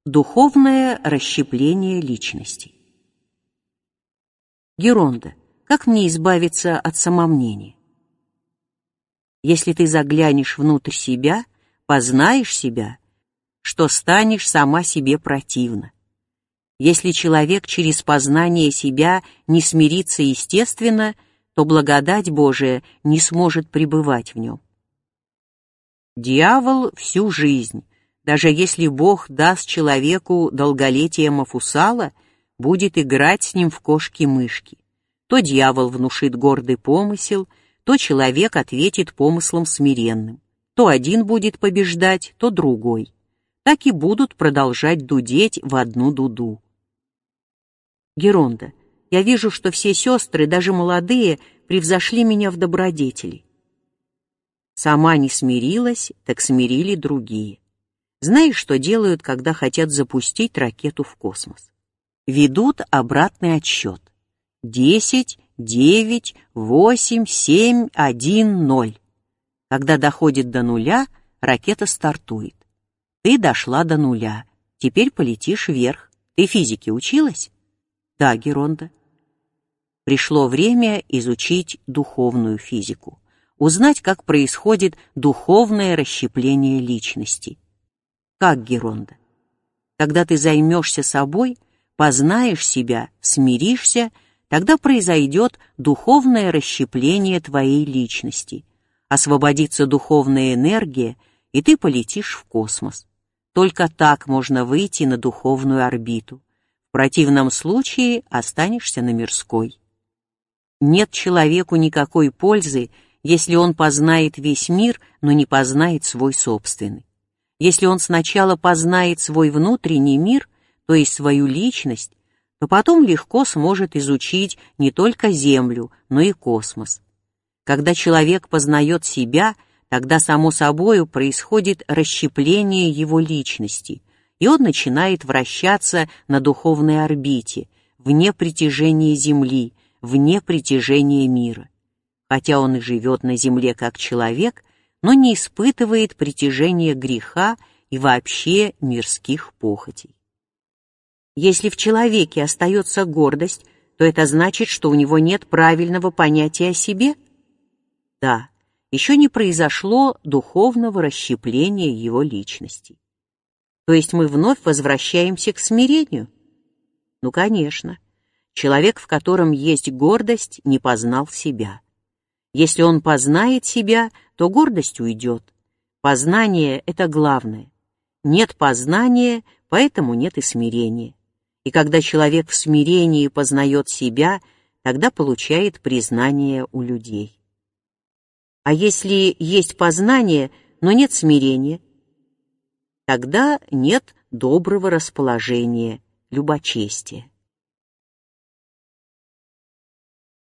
Духовное расщепление личности. Геронда, как мне избавиться от самомнения? Если ты заглянешь внутрь себя, познаешь себя, что станешь сама себе противна. Если человек через познание себя не смирится естественно, то благодать Божия не сможет пребывать в нем. Дьявол всю жизнь, даже если Бог даст человеку долголетие Мафусала, будет играть с ним в кошки-мышки. То дьявол внушит гордый помысел, то человек ответит помыслом смиренным. То один будет побеждать, то другой. Так и будут продолжать дудеть в одну дуду. Геронда, я вижу, что все сестры, даже молодые, превзошли меня в добродетели. Сама не смирилась, так смирили другие. Знаешь, что делают, когда хотят запустить ракету в космос? Ведут обратный отсчет. 10, 9, 8, 7, 1, 0. Когда доходит до нуля, ракета стартует. Ты дошла до нуля, теперь полетишь вверх. Ты физике училась? Да, Геронда. Пришло время изучить духовную физику, узнать, как происходит духовное расщепление личности. Как, Геронда? Когда ты займешься собой, познаешь себя, смиришься, тогда произойдет духовное расщепление твоей личности, освободится духовная энергия, и ты полетишь в космос. Только так можно выйти на духовную орбиту. В противном случае останешься на мирской. Нет человеку никакой пользы, если он познает весь мир, но не познает свой собственный. Если он сначала познает свой внутренний мир, то есть свою личность, то потом легко сможет изучить не только Землю, но и космос. Когда человек познает себя, тогда само собою происходит расщепление его личности, и он начинает вращаться на духовной орбите, вне притяжения Земли, вне притяжения мира. Хотя он и живет на Земле как человек, но не испытывает притяжения греха и вообще мирских похотей. Если в человеке остается гордость, то это значит, что у него нет правильного понятия о себе? Да, еще не произошло духовного расщепления его личности. То есть мы вновь возвращаемся к смирению? Ну, конечно. Человек, в котором есть гордость, не познал себя. Если он познает себя, то гордость уйдет. Познание — это главное. Нет познания, поэтому нет и смирения. И когда человек в смирении познает себя, тогда получает признание у людей. А если есть познание, но нет смирения, тогда нет доброго расположения, любочестия.